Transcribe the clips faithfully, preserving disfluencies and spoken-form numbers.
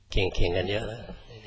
เก่งๆกันเยอะแล้ว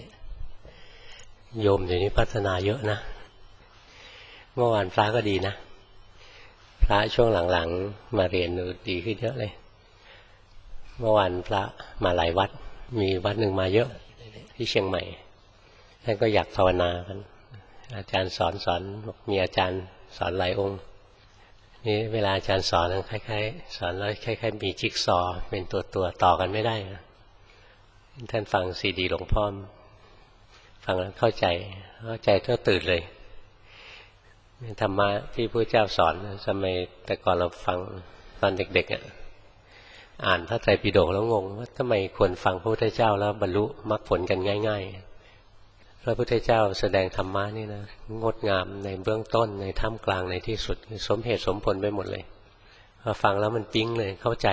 โยมเดี๋ยวนี้พัฒนาเยอะนะเมื่อวานพระก็ดีนะพระช่วงหลังๆมาเรียนดีขึ้นเยอะเลยเมื่อวานพระมาหลายวัดมีวัดหนึ่งมาเยอะที่เชียงใหม่ท่านก็อยากภาวนากันอาจารย์สอนสอนมีอาจารย์สอนหลายองค์นี่เวลาอาจารย์สอนคล้ายๆสอนแล้วคล้ายๆมีจิ๊กซอว์เป็นตัวตัวต่อกันไม่ได้นะท่านฟังซีดีหลวงพ่อฟังแล้วเข้าใจเข้าใจก็ตื่นเลยธรรมะที่พระเจ้าสอนสมัยแต่ก่อนเราฟังตอนเด็กๆอ่ะอ่านพระไตรปิฎกแล้วงงว่าทำไมควรฟังพระพุทธเจ้าแล้วบรรลุมรรคผลกันง่ายๆพระพุทธเจ้าแสดงธรรมะนี่นะงดงามในเบื้องต้นในท่ามกลางในที่สุดสมเหตุสมผลไปหมดเลยพอฟังแล้วมันปิ๊งเลยเข้าใจ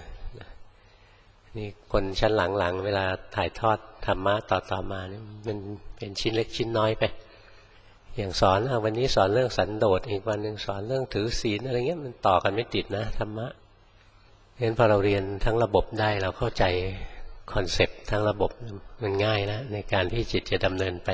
นี่คนชั้นหลังๆเวลาถ่ายทอดธรรมะต่อๆมานี่มันเป็นชิ้นเล็กชิ้นน้อยไปอย่างสอนเอาวันนี้สอนเรื่องสันโดษอีกวันหนึ่งสอนเรื่องถือศีลอะไรเงี้ยมันต่อกันไม่ติดนะธรรมะเพราะฉะนั้นพอเราเรียนทั้งระบบได้เราเข้าใจคอนเซปต์ทั้งระบบมันง่ายนะในการที่จิตจะดำเนินไป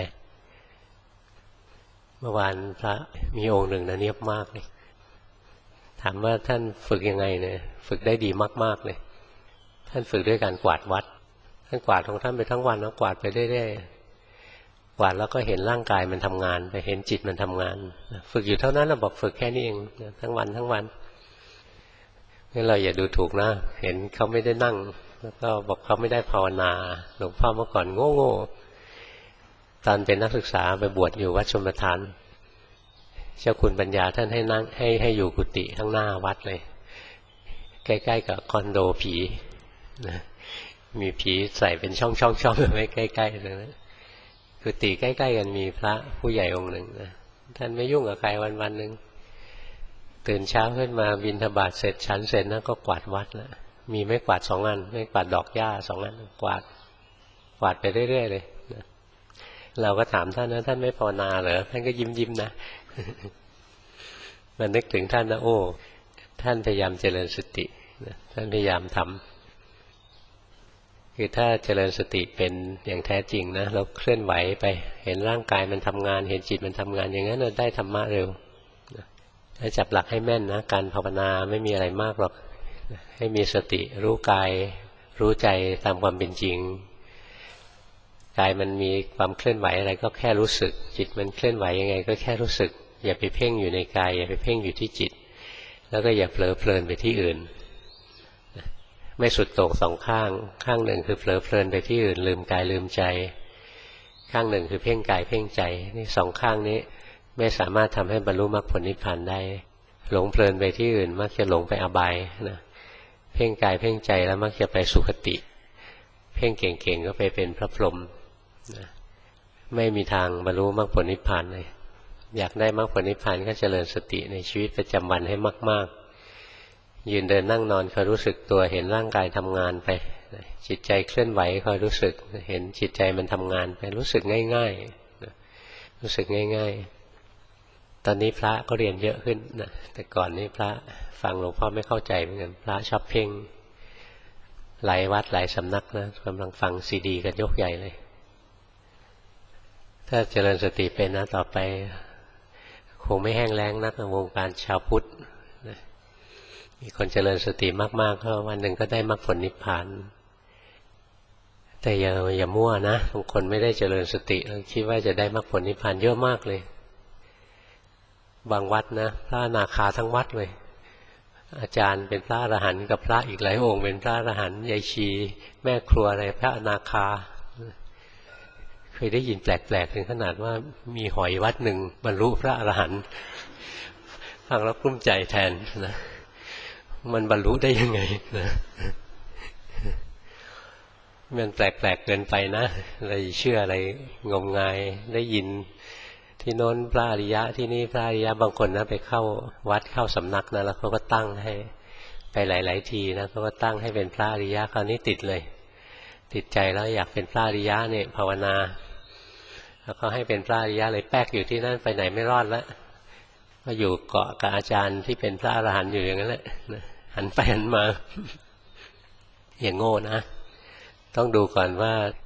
เมื่อวานพระมีองค์หนึ่งนะเนียบมากเลยถามว่าท่านฝึกยังไงเนี่ยฝึกได้ดีมากๆเลยท่านฝึกด้วยการกวาดวัดท่านกวาดของท่านไปทั้งวันแล้วกวาดไปเรื่อยๆกวาดแล้วก็เห็นร่างกายมันทำงานไปเห็นจิตมันทำงานฝึกอยู่เท่านั้นเราบอกฝึกแค่นี้เองทั้งวันทั้งวันงั้นเราอย่าดูถูกนะเห็นเขาไม่ได้นั่งแล้วก็บอกเขาไม่ได้ภาวนาหลวงพ่อเมื่อก่อนโง่ๆตอนเป็นนักศึกษาไปบวชอยู่วัดชมประทานเจ้าคุณปัญญาท่านให้นั่งให้ให้อยู่กุฏิข้างหน้าวัดเลยใกล้ๆกับคอนโดผีนะมีผีใส่เป็นช่องๆๆไว้ใกล้ๆเลยนะกุฏิใกล้ๆกันมีพระผู้ใหญ่องค์หนึ่งนะท่านไม่ยุ่งกับใครวันๆหนึ่งตื่นเช้าขึ้นมาบิณฑบาตเสร็จฉันเสร็จนะก็กวาดวัดแล้วมีไม้กวาดสองอันไม้กวาดดอกหญ้าสองอันกวาดกวาดไปเรื่อยๆเลยนะเราก็ถามท่านนะท่านไม่ภาวนาเหรอท่านก็ยิ้มๆนะมันนึกถึงท่านนะโอ้ท่านพยายามเจริญสตินะท่านพยายามทำคือถ้าเจริญสติเป็นอย่างแท้จริงนะเราเคลื่อนไหวไปเห็นร่างกายมันทำงานเห็นจิตมันทำงานอย่างนั้นเราได้ธรรมะเร็วถ้าจับหลักให้แม่นนะการภาวนาไม่มีอะไรมากหรอกให้มีสติรู้กายรู้ใจตามความเป็นจริงกายมันมีความเคลื่อนไหวอะไรก็แค่รู้สึกจิตมันเคลื่อนไหวยังไงก็แค่รู้สึกอย่าไปเพ่งอยู่ในกายอย่าไปเพ่งอยู่ที่จิตแล้วก็อย่าเผลอเพลินไปที่อื่นไม่สุดโต่งสองข้างข้างหนึ่งคือเผลอเพลินไปที่อื่นลืมกายลืมใจข้างหนึ่งคือเพ่งกายเพ่งใจนี่สองข้างนี้ไม่สามารถทำให้บรรลุมรรคผลนิพพานได้หลงเพลินไปที่อื่นมักจะหลงไปอบายนะเพ่งกายเพ่งใจแล้วมักจะไปสุคติเพ่งเก่งๆก็ไปเป็นพระพรหมนะไม่มีทางบรรลุมรรคผลนิพพานเลยอยากได้มรรคผลนิพพานก็เจริญสติในชีวิตประจำวันให้มากๆยืนเดินนั่งนอนคอยรู้สึกตัวเห็นร่างกายทำงานไปจิตใจเคลื่อนไหวคอยรู้สึกเห็นจิตใจมันทำงานไปรู้สึกง่ายๆรู้สึกง่ายๆตอนนี้พระก็เรียนเยอะขึ้นนะแต่ก่อนนี้พระฟังหลวงพ่อไม่เข้าใจเหมือนกันพระชอบเพ่งหลายวัดหลายสำนักนะกำลังฟังซีดีกันยกใหญ่เลยถ้าเจริญสติเป็นนะต่อไปคงไม่แห้งแล้งนักในวงการชาวพุทธมีคนเจริญสติมากๆก็วันหนึ่งก็ได้มรรคผลนิพพานแต่อย่าอย่ามั่วนะบางคนไม่ได้เจริญสติคิดว่าจะได้มรรคผลนิพพานเยอะมากเลยบางวัดนะพระอนาคาทั้งวัดเลยอาจารย์เป็นพระอรหันต์กับพระอีกหลายองค์เป็นพระอรหันต์ยายชีแม่ครัวอะไรพระอนาคาเคยได้ยินแปลกๆถึงขนาดว่ามีหอยวัดหนึ่งบรรลุพระอรหันต์ฟังแล้วกลุ้มใจแทนนะมันบรรลุได้ยังไงนะมันแปลกๆเกินไปนะอะไรเชื่ออะไรงมงายได้ยินที่โน้นพระอริยะที่นี่พระอริยะบางคนนะไปเข้าวัดเข้าสำนักนะแล้วเขาก็ตั้งให้ไปหลายๆทีนะเขาก็ตั้งให้เป็นพระอริยะคราวนี้ติดเลยติดใจแล้วอยากเป็นพระอริยะเนี่ยภาวนาแล้วก็ให้เป็นพระอริยะเลยแป๊กอยู่ที่นั่นไปไหนไม่รอดแล้วก็อยู่เกาะกับอาจารย์ที่เป็นพระอรหันต์อยู่อย่างนั้นแหละหันไปหันมาอย่างโง่นะต้องดูก่อนว่า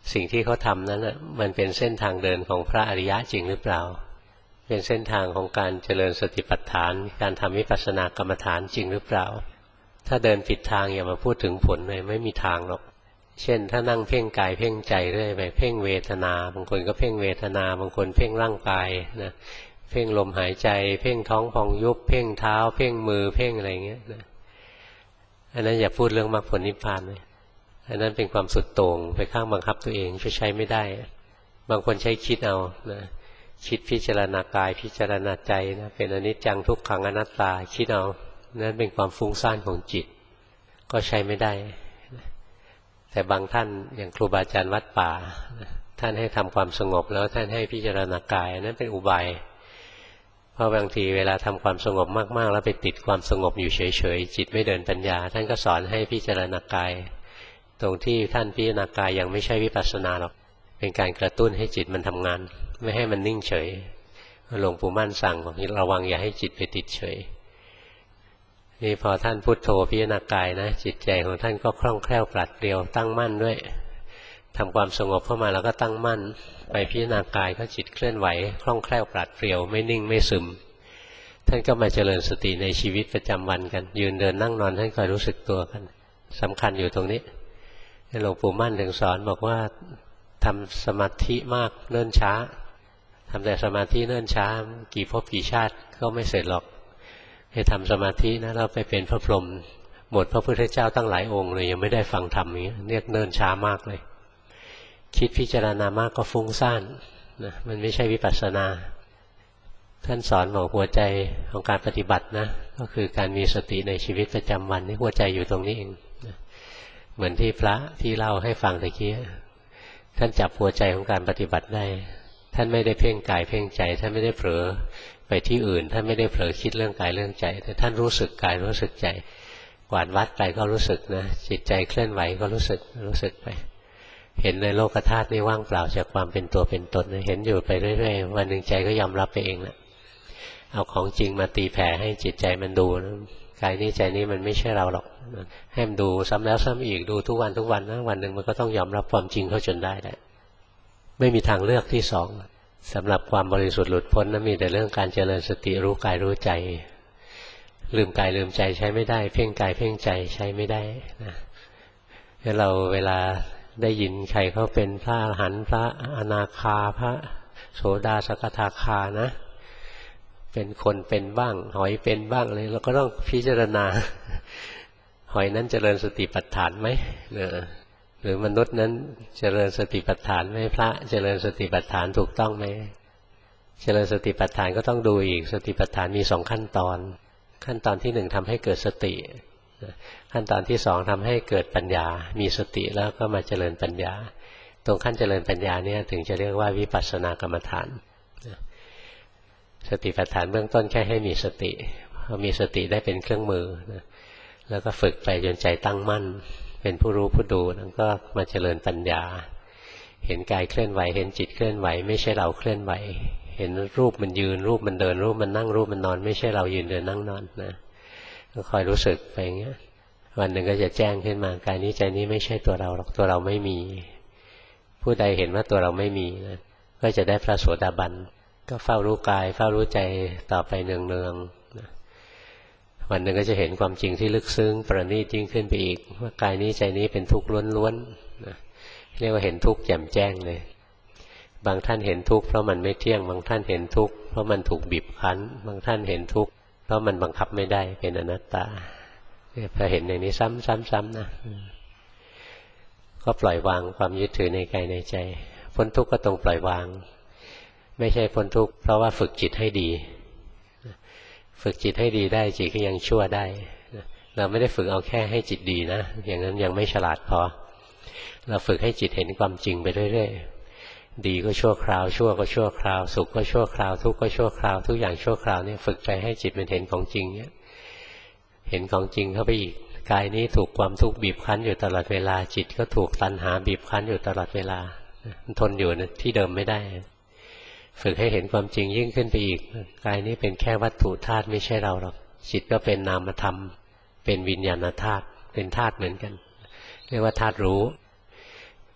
สิ่งที่เขาทำนั้นน่ะมันเป็นเส้นทางเดินของพระอริยะจริงหรือเปล่าเป็นเส้นทางของการเจริญสติปัฏฐานการทำวิปัสสนากรรมฐานจริงหรือเปล่าถ้าเดินผิดทางอย่ามาพูดถึงผลเลยไม่มีทางหรอกเช่นถ้านั่งเพ่งกายเพ่งใจเรื่อยไปเพ่งเวทนาบางคนก็เพ่งเวทนาบางคนเพ่งร่างกายนะเพ่งลมหายใจเพ่งท้องพองยุบเพ่งเท้าเพ่งมือเพ่งอะไรเงี้ยนะอันนั้นอย่าพูดเรื่องมรรคผลนิพพานเลยอันนั้นเป็นความสุดโต่งไปข้างบังคับตัวเองช่วยใช้ไม่ได้บางคนใช้คิดเอานะคิดพิจารณากายพิจารณาใจนะเป็นอนิจจังทุกขังอนัตตาคิดเอานั่นเป็นความฟุ้งซ่านของจิตก็ใช้ไม่ได้แต่บางท่านอย่างครูบาอาจารย์วัดป่าท่านให้ทำความสงบแล้วท่านให้พิจารณากายนั้นเป็นอุบายเพราะบางทีเวลาทำความสงบมากๆแล้วไปติดความสงบอยู่เฉยๆจิตไม่เดินปัญญาท่านก็สอนให้พิจารณากายตรงที่ท่านพิจารณากายยังไม่ใช่วิปัสสนาหรอกเป็นการกระตุ้นให้จิตมันทำงานไม่ให้มันนิ่งเฉยหลวงปู่มั่นสั่งบอกระวังอย่าให้จิตไปติดเฉยนี่พอท่านพุทโธพิจารณากายนะจิตใจของท่านก็คล่องแคล่วปราดเปรียวตั้งมั่นด้วยทำความสงบเข้ามาแล้วก็ตั้งมั่นไปพิจารณากายก็จิตเคลื่อนไหวคล่องแคล่วปราดเปรียวไม่นิ่งไม่ซึมท่านก็มาเจริญสติในชีวิตประจำวันกันยืนเดินนั่งนอนท่านคอยรู้สึกตัวกันสำคัญอยู่ตรงนี้หลวงปู่มั่นถึงสอนบอกว่าทำสมาธิมากเนิ่นช้าทำแต่สมาธิเนิ่นช้ากี่ภพกี่ชาติก็ไม่เสร็จหรอกไปทำสมาธินะเราไปเป็นพระพรหมหมดพระพุทธเจ้าตั้งหลายองค์เลยยังไม่ได้ฟังธรรมอย่างนี้เรียกเนิ่นช้ามากเลยคิดพิจารณามากก็ฟุ้งซ่านนะมันไม่ใช่วิปัสสนาท่านสอนบอกหัวใจของการปฏิบัตินะก็คือการมีสติในชีวิตประจำวันนี่หัวใจอยู่ตรงนี้เองนะเหมือนที่พระที่เล่าให้ฟังตะกี้ท่านจับหัวใจของการปฏิบัติได้ท่านไม่ได้เพ่งกายเพ่งใจท่านไม่ได้เผลอไปที่อื่นท่านไม่ได้เผลอคิดเรื่องกายเรื่องใจแต่ท่านรู้สึกกายรู้สึกใจกวาดวัดไปก็รู้สึกนะจิตใจเคลื่อนไหวก็รู้สึกรู้สึกไปเห็นในโลกธาตุนี่ว่างเปล่าจากความเป็นตัวเป็นตนเห็นอยู่ไปเรื่อยๆวันหนึ่งใจก็ยอมรับไปเองแหละเอาของจริงมาตีแผ่ให้จิตใจมันดูนะกายนี้ใจนี้มันไม่ใช่เราหรอกให้มันดูซ้ำแล้วซ้ำอีกดูทุกวันทุกวันนะวันหนึ่งมันก็ต้องยอมรับความจริงเข้าจนได้แหละไม่มีทางเลือกที่สองสำหรับความบริสุทธิ์หลุดพ้นนะมีแต่เรื่องการเจริญสติรู้กายรู้ใจลืมกายลืมใจใช้ไม่ได้เพ่งกายเพ่งใจใช้ไม่ได้นะงั้นเราเวลาได้ยินใครเขาเป็นพระอรหันต์พระอนาคาพระโสดาสกทาคานะเป็นคนเป็นบ้างหอยเป็นบ้างเลยเราก็ต้องพิจารณาหอยนั้นเจริญสติปัฏฐานไหมเนี่ยหรือมนุษย์นั้นเจริญสติปัฏฐานไหมพระเจริญสติปัฏฐานถูกต้องไหมเจริญสติปัฏฐานก็ต้องดูอีกสติปัฏฐานมีสองขั้นตอนขั้นตอนที่หนึ่งทำให้เกิดสติขั้นตอนที่สองทำให้เกิดปัญญามีสติแล้วก็มาเจริญปัญญาตรงขั้นเจริญปัญญาเนี่ยถึงจะเรียกว่าวิปัสสนากรรมฐานสติปัฏฐานเบื้องต้นแค่ให้มีสติพอมีสติได้เป็นเครื่องมือแล้วก็ฝึกไปจนใจตั้งมั่นเป็นผู้รู้ผู้ดูแล้วก็มาเจริญปัญญาเห็นกายเคลื่อนไหวเห็นจิตเคลื่อนไหวไม่ใช่เราเคลื่อนไหวเห็นรูปมันยืนรูปมันเดินรูปมันนั่งรูปมันนอนไม่ใช่เรายืนเดินนั่งนอนนะก็คอยรู้สึกไปอย่างเงี้ยวันหนึ่งก็จะแจ้งขึ้นมากายนี้ใจนี้ไม่ใช่ตัวเราหรอกตัวเราไม่มีผู้ใดเห็นว่าตัวเราไม่มีนะก็จะได้พระโสดาบันก็เฝ้ารู้กายเฝ้ารู้ใจต่อไปเนืองๆนะวันหนึ่งก็จะเห็นความจริงที่ลึกซึ้งประณีตยิ่งขึ้นไปอีกว่ากายนี้ใจนี้เป็นทุกข์ล้วนๆนะเรียกว่าเห็นทุกข์แจ่มแจ้งเลยบางท่านเห็นทุกข์เพราะมันไม่เที่ยงบางท่านเห็นทุกข์เพราะมันถูกบีบคั้นบางท่านเห็นทุกข์เพราะมันบังคับไม่ได้เป็นอนัตตาพอเห็นอย่างนี้ซ้ำๆๆนะก็ปล่อยวางความยึดถือในกายในใจพ้นทุกข์ก็ตรงปล่อยวางไม่ใช่พ้นทุกข์เพราะว่าฝึกจิตให้ดีฝึกจิตให้ดีได้จิตก็ยังชั่วได้เราไม่ได้ฝึกเอาแค่ให้จิตดีนะอย่างนั้นยังไม่ฉลาดพอเราฝึกให้จิตเห็นความจริงไปเรื่อยๆดีก็ชั่วคราวชั่วก็ชั่วคราวสุขก็ชั่วคราวทุกข์ก็ชั่วคราวทุกอย่างชั่วคราวเนี่ยฝึกไปให้จิตมันเห็นของจริงเนี่ยเห็นของจริงเข้าไปอีกกายนี้ถูกความทุกข์บีบคั้นอยู่ตลอดเวลาจิตก็ถูกตัณหาบีบคั้นอยู่ตลอดเวลาทนอยู่ที่เดิมไม่ได้ฝึกให้เห็นความจริงยิ่งขึ้นไปอีกกายนี้เป็นแค่วัตถุธาตุไม่ใช่เราหรอกจิตก็เป็นนามธรรมเป็นวิญญาณธาตุเป็นธาตุเหมือนกันเรียกว่าธาตุรู้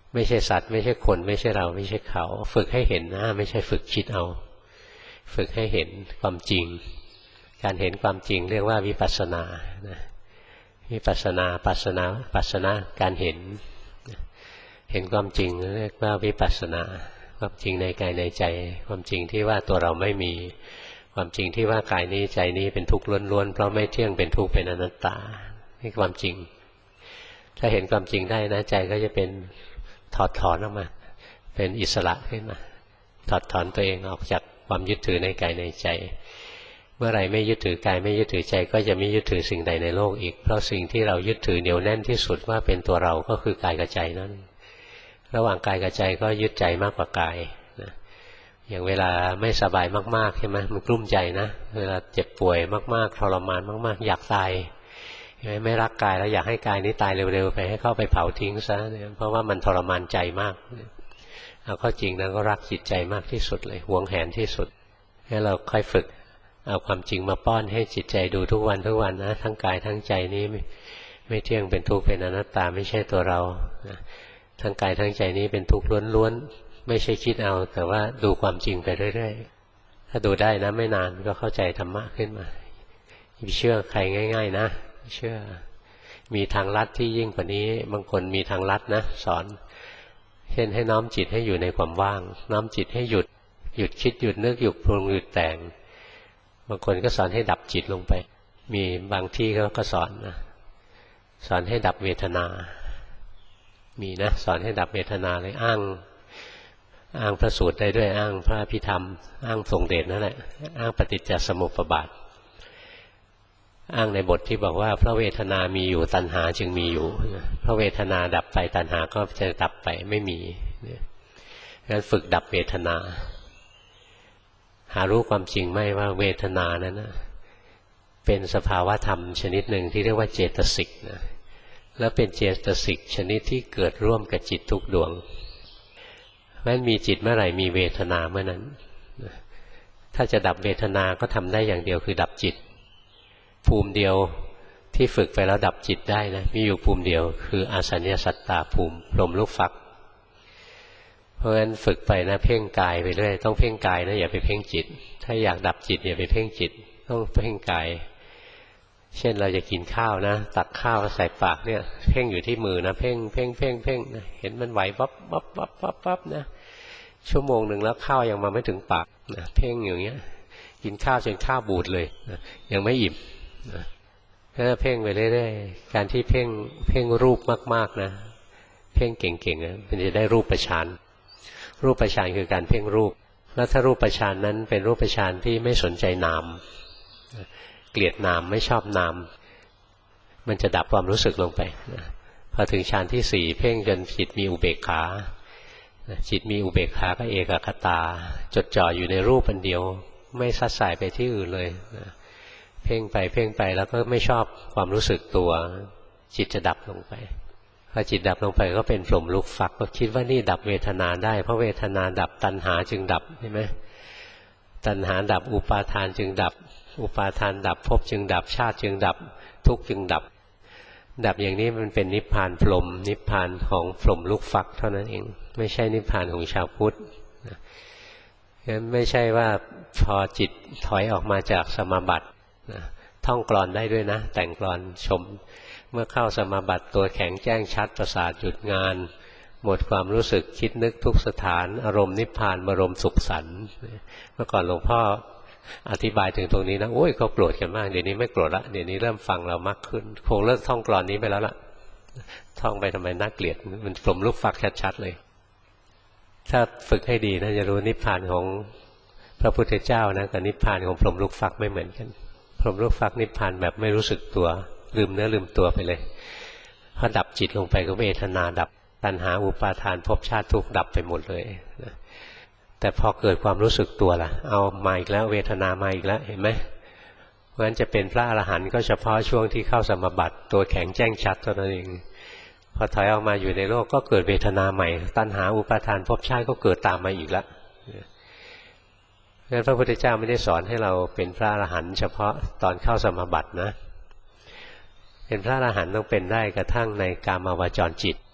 ไม่ใช่สัตว์ไม่ใช่คนไม่ใช่เราไม่ใช่เขาฝึกให้เห็นนะไม่ใช่ฝึกคิดเอาฝึกให้เห็นความจริงการเห็นความจริงเรียกว่าวิปัสสนานะวิปัสสนาปัสสนาปัสสนาการเห็นเห็นความจริงเรียกว่าวิปัสสนาความจริงในกายในใจความจริงที่ว่าตัวเราไม่มีความจริงที่ว่ากายนี้ใจนี้เป็นทุกข์ล้วนๆเพราะไม่เที่ยงเป็นทุกข์เป็นอนัตตานี่ความจริงถ้าเห็นความจริงได้นะใจก็จะเป็นถอดถอนออกมาเป็นอิสระขึ้นมาถอดถอนตัวเองออกจากความยึดถือในกายในใจเมื่อไหร่ไม่ยึดถือกายไม่ยึดถือใจก็จะไม่ยึดถือสิ่งใดในโลกอีกเพราะสิ่งที่เรายึดถือเหนียวแน่นที่สุดว่าเป็นตัวเราก็คือกายกับใจนั่นระหว่างกายกับใจก็ยึดใจมากกว่ากายนะอย่างเวลาไม่สบายมากๆใช่ไหมมันกลุ้มใจนะเวลาเจ็บป่วยมากๆทรมานมากๆอยากตายไม่รักกายแล้วอยากให้กายนี้ตายเร็วๆไปให้เข้าไปเผาทิ้งซะเนี่ยเพราะว่ามันทรมานใจมากเอาเข้าจริงนะก็รักจิตใจมากที่สุดเลยหวงแหนที่สุดให้เราค่อยฝึกเอาความจริงมาป้อนให้จิตใจดูทุกวันทุกวันนะทั้งกายทั้งใจนี้ไม่ไม่เที่ยงเป็นทุกข์เป็นอนัตตาไม่ใช่ตัวเราทั้งกายทั้งใจนี้เป็นทุกข์ล้วนๆไม่ใช่คิดเอาแต่ว่าดูความจริงไปเรื่อยๆถ้าดูได้นะไม่นานก็เข้าใจธรรมะขึ้นมาอย่าเชื่อใครง่ายๆนะเชื่อมีทางลัดที่ยิ่งกว่านี้บางคนมีทางลัดนะสอนเช่นให้น้อมจิตให้อยู่ในความว่างน้อมจิตให้หยุดหยุดคิดหยุดนึกหยุดปรุงหยุดแต่งบางคนก็สอนให้ดับจิตลงไปมีบางที่เขาก็สอนนะสอนให้ดับเวทนามีนะสอนให้ดับเวทนาเลยอ้างอ้างพระสูตรได้ด้วยอ้างพระอภิธรรมอ้างทรงเดชนั่นแหละอ้างปฏิจจสมุปบาทอ้างในบทที่บอกว่าเพราะเวทนามีอยู่ตัณหาจึงมีอยู่เพราะเวทนาดับไปตัณหาก็จะดับไปไม่มีงั้นฝึกดับเวทนาหารู้ความจริงไหมว่าเวทนานั้นนะเป็นสภาวะธรรมชนิดหนึ่งที่เรียกว่าเจตสิกนะแล้วเป็นเจตสิกชนิดที่เกิดร่วมกับจิตทุกดวงเพราะฉะนั้นมีจิตเมื่อไหร่มีเวทนาเมื่อนั้นถ้าจะดับเวทนาก็ทำได้อย่างเดียวคือดับจิตภูมิเดียวที่ฝึกไปแล้วดับจิตได้นะมีอยู่ภูมิเดียวคืออาสัญญสัตตาภูมิลมลูกฟักเพราะฉะนั้นฝึกไปนะเพ่งกายไปเรื่อยต้องเพ่งกายนะอย่าไปเพ่งจิตถ้าอยากดับจิตอย่าไปเพ่งจิตต้องเพ่งกายเช่นเราจะกินข้าวนะตักข้าวใส่ปากเนี่ยเพ่งอยู่ที่มือนะเพ่งเพ่งเพ่งเพ่งนะเห็นมันไหวปั๊บปั๊บปั๊บปั๊บปั๊บนะชั่วโมงหนึ่งแล้วข้าวยังมาไม่ถึงปากนะเพ่งอย่างเงี้ยกินข้าวจนข้าวบูดเลยนะยังไม่อิ่มนะก็เพ่งไปเรื่อยๆการที่เพ่งเพ่งรูปมากๆนะเพ่งเก่งๆนะมันจะได้รูปฌานรูปฌานคือการเพ่งรูปแล้วถ้ารูปฌานนั้นเป็นรูปฌานที่ไม่สนใจนามเกลียดนามไม่ชอบนามมันจะดับความรู้สึกลงไปนะพอถึงฌานที่สี่เพ่งจนจิตมีอุเบกขาจิตมีอุเบกขาก็เอกคตาจดจ่ออยู่ในรูปอันเดียวไม่ซัดสายไปที่อื่นเลยนะเพ่งไปเพ่งไปแล้วก็ไม่ชอบความรู้สึกตัวจิตจะดับลงไปพอจิตดับลงไปก็เป็นพรหมลุกฟักก็คิดว่านี่ดับเวทนาได้เพราะเวทนาดับตัณหาจึงดับใช่ไหมตัณหาดับอุปาทานจึงดับอุปาทานดับภพจึงดับชาติจึงดับทุกข์จึงดับดับอย่างนี้มันเป็นนิพพานพรหมนิพพานของพรหมลุกฟักเท่านั้นเองไม่ใช่นิพพานของชาวพุทธงั้นไม่ใช่ว่าพอจิตถอยออกมาจากสมาบัติท่องกลอนได้ด้วยนะแต่งกลอนชมเมื่อเข้าสมาบัติตัวแข็งแจ้งชัดประสาทหยุดงานหมดความรู้สึกคิดนึกทุกสถานอารมณ์นิพพานบรมสุขสันต์เมื่อก่อนหลวงพ่ออธิบายถึงตรงนี้นะโอ้ยเขาโกรธกันมากเดี๋ยวนี้ไม่โกรธละเดี๋ยวนี้เริ่มฟังเรามากขึ้นคงเลิกท่องกลอนนี้ไปแล้วล่ะท่องไปทำไมน่าเกลียดมันพรหมลูกฟักชัดๆเลยถ้าฝึกให้ดีนะจะรู้นิพพานของพระพุทธเจ้านะกับนิพพานของพรหมลูกฟักไม่เหมือนกันพรหมลูกฟักนิพพานแบบไม่รู้สึกตัวลืมเนื้อลืมตัวไปเลยพอดับจิตลงไปก็เวทนาดับตัณหาอุปาทานภพชาติทุกข์ดับไปหมดเลยนะแต่พอเกิดความรู้สึกตัวล่ะเอามาอีกแล้วเวทนามาอีกแล้วเห็นไหมเพราะฉะนั้นจะเป็นพระอรหันต์ก็เฉพาะช่วงที่เข้าสมาบัติตัวแข็งแจ้งชัดเท่านั้นเองพอถอยออกมาอยู่ในโลกก็เกิดเวทนาใหม่ตัณหาอุปาทานภพชาติก็เกิดตามมาอีกแล้วงั้นพระพุทธเจ้าไม่ได้สอนให้เราเป็นพระอรหันต์เฉพาะตอนเข้าสมาบัตินะเป็นพระอรหันต์ต้องเป็นได้กระทั่งในกามาวจรจิต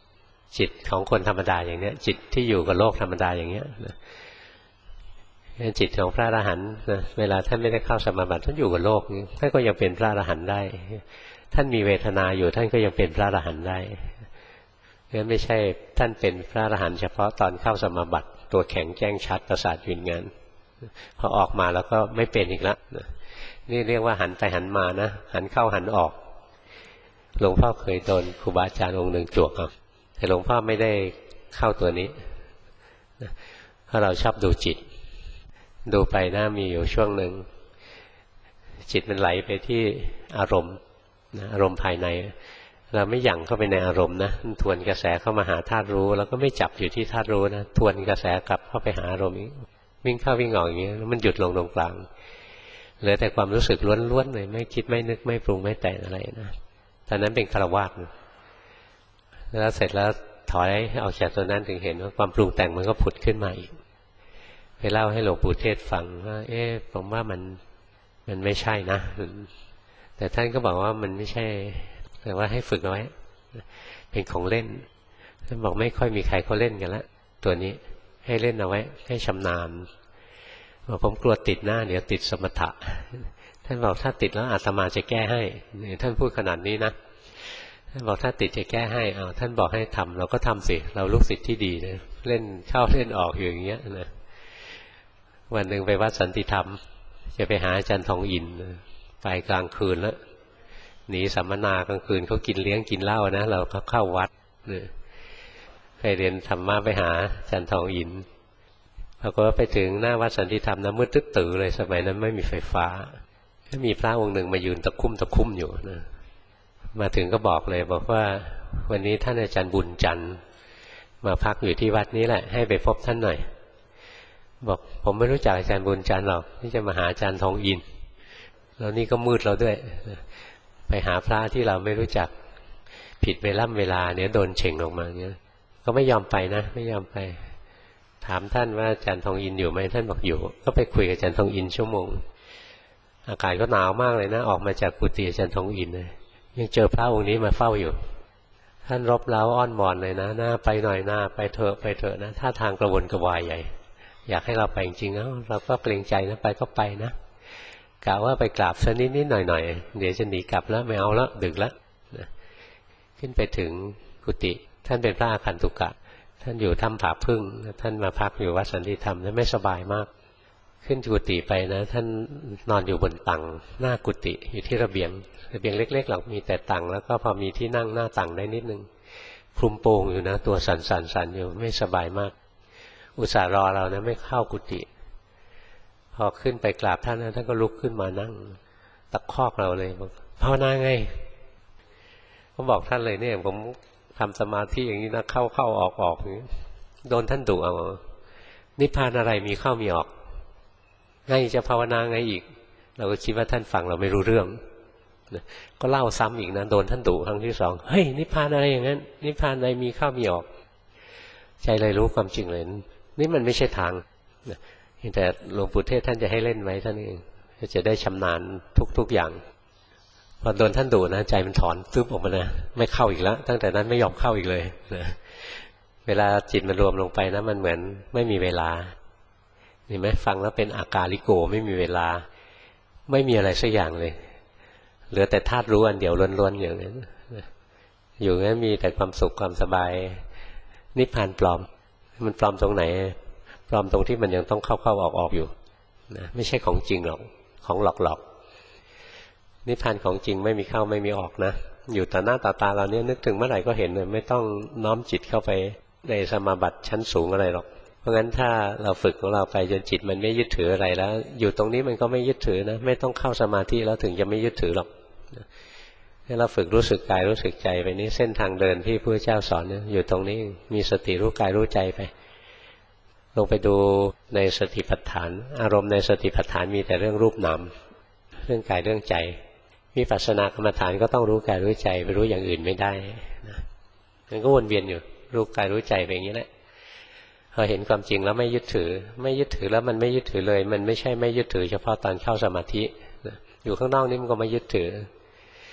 จิตของคนธรรมดาอย่างเนี้ยจิตที่อยู่กับโลกธรรมดาอย่างเนี้ยนะจิตของพระอรหันต์นะเวลาท่านไม่ได้เข้าสมาบัติท่านอยู่กับโลกท่านก็ยังเป็นพระอรหันต์ได้ท่านมีเวทนาอยู่ท่านก็ยังเป็นพระอรหันต์ได้งั้นไม่ใช่ท่านเป็นพระอรหันต์เฉพาะตอนเข้าสมาบัติตัวแข็งแจ้งชัดประสาทยืนงานพอออกมาแล้วก็ไม่เป็นอีกแล้วนี่เรียกว่าหันไปหันมานะหันเข้าหันออกหลวงพ่อเคยโดนครูบาอาจารย์องค์หนึ่งจวกเอาแต่หลวงพ่อไม่ได้เข้าตัวนี้เพราะเราชอบดูจิตดูไปนะมีอยู่ช่วงหนึ่งจิตมันไหลไปที่อารมณ์นะอารมณ์ภายในเราไม่หยั่งเข้าไปในอารมณ์นะทวนกระแสเข้ามาหาธาตุรู้แล้วก็ไม่จับอยู่ที่ธาตุรู้นะทวนกระแสกลับเข้าไปหาอารมณ์วิ่งเข้าวิ่งออกอย่างนี้แล้วมันหยุดลงตรงกลางเหลือแต่ความรู้สึกล้วนๆเลยไม่คิดไม่นึกไม่ปรุงไม่แต่งอะไรนะตอนนั้นเป็นฆราวาสแล้วเสร็จแล้วถอยออกจากตัวนั้นถึงเห็นว่าความปรุงแต่งมันก็ผุดขึ้นมาอีกไปเล่าให้หลวงปู่เทศฟังว่าเอ๊ะผมว่ามันมันไม่ใช่นะแต่ท่านก็บอกว่ามันไม่ใช่แต่ว่าให้ฝึกเอาไว้เป็นของเล่นท่านบอกไม่ค่อยมีใครเขาเล่นกันละตัวนี้ให้เล่นเอาไว้ให้ชำนาญบอกผมกลัวติดหน้าเดี๋ยวติดสมถะท่านบอกถ้าติดแล้วอาตมาจะแก้ให้ท่านพูดขนาดนี้นะท่านบอกถ้าติดจะแก้ให้เอาท่านบอกให้ทำเราก็ทำสิเราลูกศิษย์ที่ดีนะเล่นเข้าเล่นออกอยู่อย่างเงี้ยนะวันหนึ่งไปวัดสันติธรรมจะไปหาอาจารย์ทองอินไปกลางคืนแล้วหนีสัมมนากลางคืนเขากินเลี้ยงกินเหล้านะเราก็เข้าวัดเนี่ยไปเรียนธรรมะไปหาอาจารย์ทองอินพอก็ไปถึงหน้าวัดสันติธรรมนะมืดตึ๊ดตื่อเลยสมัยนั้นไม่มีไฟฟ้าก็มีพระองค์หนึ่งมายืนตะคุ่มตะคุ่มอยู่นะมาถึงก็บอกเลยบอกว่าวันนี้ท่านอาจารย์บุญจันทร์มาพักอยู่ที่วัดนี้แหละให้ไปพบท่านหน่อยบอกผมไม่รู้จักอาจารย์บุญจันทร์หรอกที่จะมาหาอาจารย์ทองอินแล้วนี่ก็มืดเราด้วยไปหาพระที่เราไม่รู้จักผิดเวลาเวลาเนี้ยโดนเฉ่งออกมาเนี้ยก็ไม่ยอมไปนะไม่ยอมไปถามท่านว่าอาจารย์ทองอินอยู่ไหมท่านบอกอยู่ก็ไปคุยกับอาจารย์ทองอินชั่วโมงอากาศก็หนาวมากเลยนะออกมาจากกุฏิอาจารย์ทองอินเลยยังเจอพระองค์นี้มาเฝ้าอยู่ท่านรบเร้าอ้อนวอนเลยนะหน้าไปหน่อยหน้าไปเถอะไปเถอะนะท่าทางกระวนกระวายใหญ่อยากให้เราไปจริงๆนะเราก็เกรงใจนะไปก็ไปนะกะว่าไปกราบสักนิดนิดหน่อยหน่อยเดี๋ยวจะหนีกลับแล้วไม่เอาแล้วดึกแล้วนะขึ้นไปถึงกุฏิท่านเป็นพระอาคันตุกะท่านอยู่ถ้ำผาพึ่งท่านมาพักอยู่วัดสันติธรรมท่านไม่สบายมากขึ้นกุฏิไปนะท่านนอนอยู่บนตังหน้ากุฏิอยู่ที่ระเบียงระเบียงเล็กๆหรอกมีแต่ตังแล้วก็พอมีที่นั่งหน้าตังได้นิดนึงคลุมโปงอยู่นะตัวสั่นๆๆอยู่ไม่สบายมากอุตส่าห์รอเรานะไม่เข้ากุฏิพอขึ้นไปกราบท่านนะท่านก็ลุกขึ้นมานั่งตะคอกเราเลยบอกภาวนาไงก็บอกท่านเลยเนี่ยผมทำสมาธิอย่างนี้นะเข้าเข้าออกออกอย่างนี้โดนท่านดุเอานิพพานอะไรมีเข้ามีออกไงจะภาวนาไงอีกเราก็คิดว่าท่านฟังเราไม่รู้เรื่องก็เล่าซ้ำอีกนะโดนท่านดุครั้งที่สองเฮ้ยนิพพานอะไรอย่างนั้นนิพพานอะไรมีเข้ามีออกใจเลยรู้ความจริงเลยนี่มันไม่ใช่ทางแต่หลวงปู่เทศท่านจะให้เล่นไว้ท่านเองจะได้ชำนาญทุกๆอย่างพอโดนท่านดุนะใจมันถอนตึ๊บออกมานะไม่เข้าอีกแล้วตั้งแต่นั้นไม่ยอมเข้าอีกเลยนะเวลาจิตมันรวมลงไปนะมันเหมือนไม่มีเวลาเห็นไหมฟังแล้วเป็นอากาลิโกไม่มีเวลาไม่มีอะไรสักอย่างเลยเหลือแต่ธาตุรู้อันเดียวล้วนๆอย่างนั้นอยู่งั้นมีแต่ความสุขความสบายนิพพานปลอมมันปลอมตรงไหนปลอมตรงที่มันยังต้องเข้าๆออกๆอยู่นะไม่ใช่ของจริงหรอกของหลอกๆนิพพานของจริงไม่มีเข้าไม่มีออกนะอยู่ต่อหน้าต่อตาเราเนี่ยนึกถึงเมื่อไหร่ก็เห็นเลยไม่ต้องน้อมจิตเข้าไปในสมาบัติชั้นสูงอะไรหรอกเพราะงั้นถ้าเราฝึกของเราไปจนจิตมันไม่ยึดถืออะไรแล้วอยู่ตรงนี้มันก็ไม่ยึดถือนะไม่ต้องเข้าสมาธิแล้วถึงจะไม่ยึดถือหรอกให้เราฝึกรู้สึกกายรู้สึกใจไปนี้เส้นทางเดินที่พระเจ้าสอนเนี่ยอยู่ตรงนี้มีสติรู้กายรู้ใจไปลงไปดูในสติปัฏฐานอารมณ์ในสติปัฏฐานมีแต่เรื่องรูปนามเรื่องกายเรื่องใจวิปัสสนากรรมฐานก็ต้องรู้กายรู้ใจไปรู้อย่างอื่นไม่ได้นะมันก็วนเวียนอยู่รู้กายรู้ใจไปอย่างนี้แหละพอเห็นความจริงแล้วไม่ยึดถือไม่ยึดถือแล้วมันไม่ยึดถือเลยมันไม่ใช่ไม่ยึดถือเฉพาะตอนเข้าสมาธินะอยู่ข้างนอกนี่มันก็ไม่ยึดถือ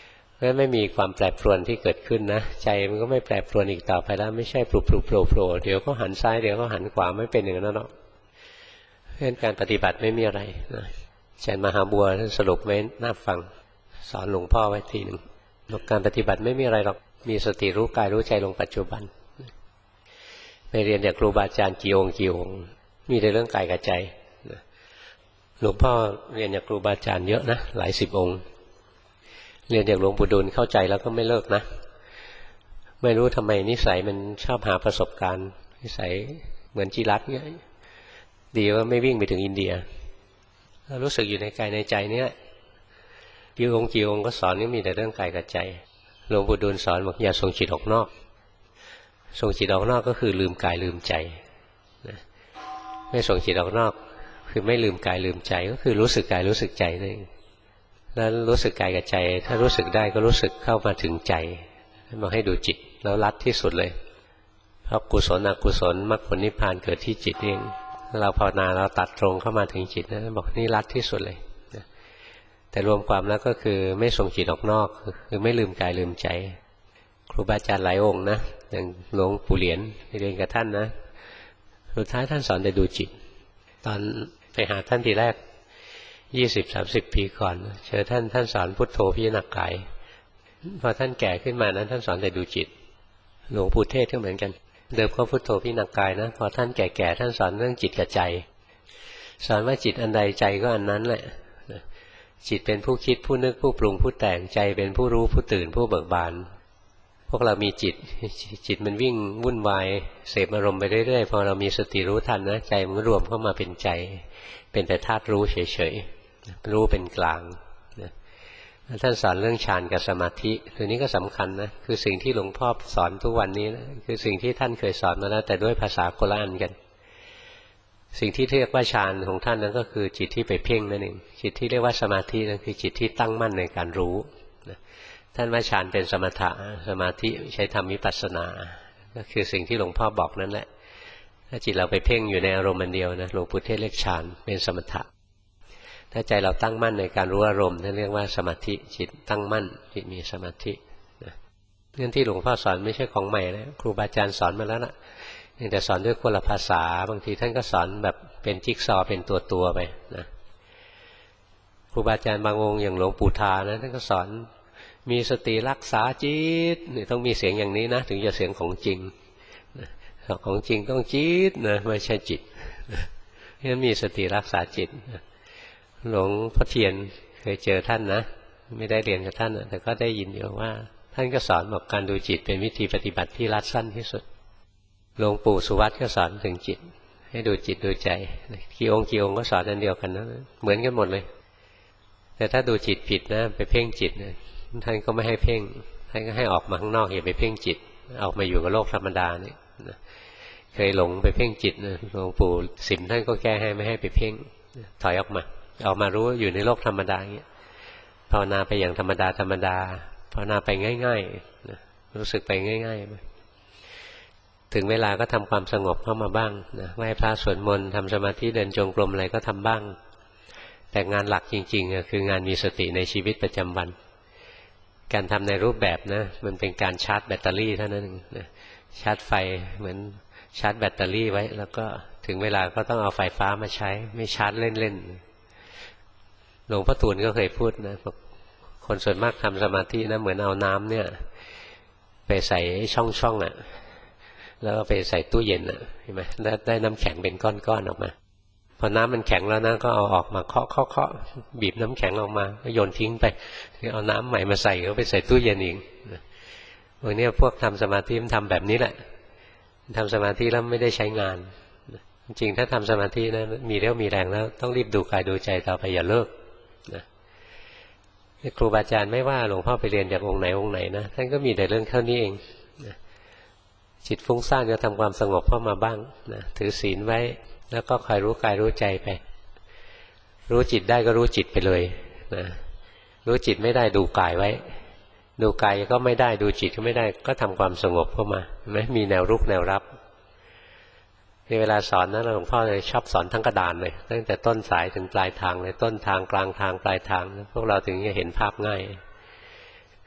ราะไม่มีความแปรปรวนที่เกิดขึ้นนะใจมันก็ไม่แปรปรวนอีกต่อไปแล้วไม่ใช่ปลุกปลุกโผล่โผล่เดี๋ยวก็หันซ้ายเดี๋ยวก็หันขวาไม่เป็นอย่างนั้นหรอกเรื่องการปฏิบัติไม่มีอะไรนะอาจารย์มหาบัวท่านสรุปไว้น่าฟังสอนหลวงพ่อไว้ทีหนึ่งการปฏิบัติไม่มีอะไรหรอกมีสติรู้กายรู้ใจลงปัจจุบันไปเรียนจากครูบาอาจารย์กี่องค์กี่องค์มีแต่เรื่องกายกับใจหลวงพ่อเรียนจากครูบาอาจารย์เยอะนะหลายสิบองค์เรียนจากหลวงปู่ดูลเข้าใจแล้วก็ไม่เลิกนะไม่รู้ทำไมนิสัยมันชอบหาประสบการณ์นิสัยเหมือนจิรัตน์เนี่ยดีว่าไม่วิ่งไปถึงอินเดียรู้สึกอยู่ในกายในใจเนี่ยกี่องค์กี่องค์ก็สอนนี่มีแต่เรื่องกายกับใจหลวงปู่ดูลสอนบอกอย่าส่งจิตออกนอกส่งจิตออกนอกก็คือลืมกายลืมใจนะไม่ส่งจิตออกนอกคือไม่ลืมกายลืมใจก็คือรู้สึกกายรู้สึกใจนั่นเองแล้วรู้สึกกายกับใจถ้ารู้สึกได้ก็รู้สึกเข้ามาถึงใจมาให้ดูจิตแล้วรัดที่สุดเลยเพราะกุศลอกุศลมรรคผลนิพพานเกิดที่จิตเองเราภาวนาเราตัดตรงเข้ามาถึงจิตนะบอกนี่รัดที่สุดเลยนะแต่รวมความแล้วก็คือไม่ส่งจิตออกนอกคือไม่ลืมกายลืมใจครูบาอาจารย์หลายองค์นะอย่างหลวงปู่เหรียญเรียนกับท่านนะสุดท้ายท่านสอนแต่ดูจิตตอนไปหาท่านทีแรกยี่สิบสามสิบปีก่อนเจอท่านท่านสอนพุทโธพิจารณากายพอท่านแก่ขึ้นมานั้นท่านสอนแต่ดูจิตหลวงปู่เทศก็เหมือนกันเดิมก็พุทโธพิจารณากายนะพอท่านแก่ๆท่านสอนเรื่องจิตกับใจสอนว่าจิตอันใดใจก็อันนั้นแหละจิตเป็นผู้คิดผู้นึกผู้ปรุงผู้แต่งใจเป็นผู้รู้ผู้ตื่นผู้เบิกบานพวกเรามีจิตจิตมันวิ่งวุ่นวายเสพอารมณ์ไปเรื่อยๆพอเรามีสติรู้ทันนะใจมันรวมเข้ามาเป็นใจเป็นแต่ธาตุรู้เฉยๆรู้เป็นกลางนะท่านสอนเรื่องฌานกับสมาธิตัวนี้ก็สำคัญนะคือสิ่งที่หลวงพ่อสอนทุกวันนี้นะคือสิ่งที่ท่านเคยสอนมาแล้วแต่ด้วยภาษาคนละอันกันสิ่งที่เรียกว่าฌานของท่านนั้นก็คือจิตที่ไปเพ่งนั่นเองจิตที่เรียกว่าสมาธินั่นคือจิตที่ตั้งมั่นในการรู้นะท่านว่าฌานเป็นสมถะสมาธิใช้ทำวิปัสสนาก็คือสิ่งที่หลวงพ่อบอกนั่นแหละถ้าจิตเราไปเพ่งอยู่ในอารมณ์อันเดียวนะหลวงปู่เทศเรียกฌานเป็นสมถะถ้าใจเราตั้งมั่นในการรู้อารมณ์นั่นเรียกว่าสมาธิจิตตั้งมั่นจิตมีสมาธินะเรื่องที่หลวงพ่อสอนไม่ใช่ของใหม่นะครูบาอาจารย์สอนมาแล้วนะแต่สอนด้วยคนละภาษาบางทีท่านก็สอนแบบเป็นจิ๊กซอว์เป็นตัวตัวไปนะครูบาอาจารย์บางองค์อย่างหลวงปู่ทานะท่านก็สอนมีสติรักษาจิตนี่ต้องมีเสียงอย่างนี้นะถึงจะเสียงของจริงของจริงต้องจิตนะไม่ใช่จิตเพราะฉะนั้นมีสติรักษาจิตหลวงพ่อเทียนเคยเจอท่านนะไม่ได้เรียนกับท่านแต่ก็ได้ยินอยู่ว่าท่านก็สอนบอกการดูจิตเป็นวิธีปฏิบัติที่รัดสั้นที่สุดหลวงปู่สุวัตก็สอนถึงจิตให้ดูจิตดูใจกี่องค์กี่องค์ก็สอนอันเดียวกันนะเหมือนกันหมดเลยแต่ถ้าดูจิตผิดนะไปเพ่งจิตนะท่านก็ไม่ให้เพ่งท่านก็ให้ออกมาข้างนอกอย่าไปเพ่งจิตออกมาอยู่กับโลกธรรมดาเนี่ยนะเคยหลงไปเพ่งจิตนะหลวงปู่สิมท่านก็แก้ให้ไม่ให้ไปเพ่งถอยออกมาออกมารู้อยู่ในโลกธรรมดาอย่างเงี้ยภาวนาไปอย่างธรรมดาธรรมดาภาวนาไปง่ายๆนะรู้สึกไปง่ายๆไปถึงเวลาก็ทำความสงบเข้ามาบ้างนะไหว้พระสวดมนต์ทำสมาธิเดินจงกรมอะไรก็ทำบ้างแต่งานหลักจริงๆคืองานมีสติในชีวิตประจำวันการทำในรูปแบบนะมันเป็นการชาร์จแบตเตอรี่เท่านั้นเองนะชาร์จไฟเหมือนชาร์จแบตเตอรี่ไว้แล้วก็ถึงเวลาก็ต้องเอาไฟฟ้ามาใช้ไม่ชาร์จเล่นๆหลวงพ่อตูนก็เคยพูดนะคนส่วนมากทำสมาธินะเหมือนเอาน้ำเนี่ยไปใส่ช่องๆอ่ะแล้วก็ไปใส่ตู้เย็นอ่ะเห็นไหมแล้วได้น้ำแข็งเป็นก้อนๆออกมาพอน้ำมันแข็งแล้วนะก็เอาออกมาเคาะเคาะเคาะบีบน้ำแข็งออกมาก็โยนทิ้งไปเอาน้ำใหม่มาใส่ก็ไปใส่ตู้เย็นอีกวันนี้พวกทำสมาธิมันทำแบบนี้แหละทำสมาธิแล้วไม่ได้ใช้งานจริงๆถ้าทำสมาธินะมีเรี่ยวมีแรงแล้วต้องรีบดูกายดูใจต่อไปอย่าเลิกนะครูบาอาจารย์ไม่ว่าหลวงพ่อไปเรียนจากองค์ไหนองค์ไหนนะท่านก็มีแต่เรื่องเท่านี้เองนะจิตฟุ้งซ่านก็ทำความสงบเข้ามาบ้างนะถือศีลไว้แล้วก็คอยรู้กายรู้ใจไปรู้จิตได้ก็รู้จิตไปเลยนะรู้จิตไม่ได้ดูกายไว้ดูกายก็ไม่ได้ดูจิตก็ไม่ได้ก็ทำความสงบเข้ามาเห็นไหมมีแนวรุกแนวรับในเวลาสอนนะหลวงพ่อเลยชอบสอนทั้งกระดานเลยตั้งแต่ต้นสายถึงปลายทางเลยต้นทางกลางทางปลายทางพวกเราถึงจะเห็นภาพง่าย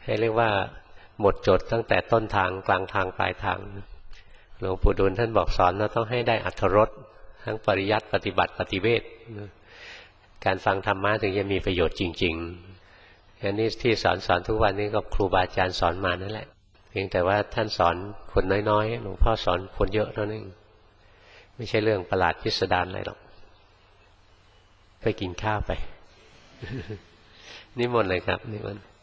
ให้เรียกว่าหมดจดตั้งแต่ต้นทางกลางทางปลายทางหลวงปู่ดูลท่านบอกสอนเราต้องให้ได้อรรถรสทั้งปริยัติปฏิบัติปฏิเวทการฟังธรรมะถึงจะมีประโยชน์จริงๆอันนี้ที่สอนสอนทุกวันนี้ก็ครูบาอาจารย์สอนมานั่นแหละเพียงแต่ว่าท่านสอนคนน้อยๆหลวงพ่อสอนคนเยอะเท่านั้นไม่ใช่เรื่องประหลาดพิสดารอะไรหรอกไปกินข้าวไปนิมนต์เลยครับนิมนต์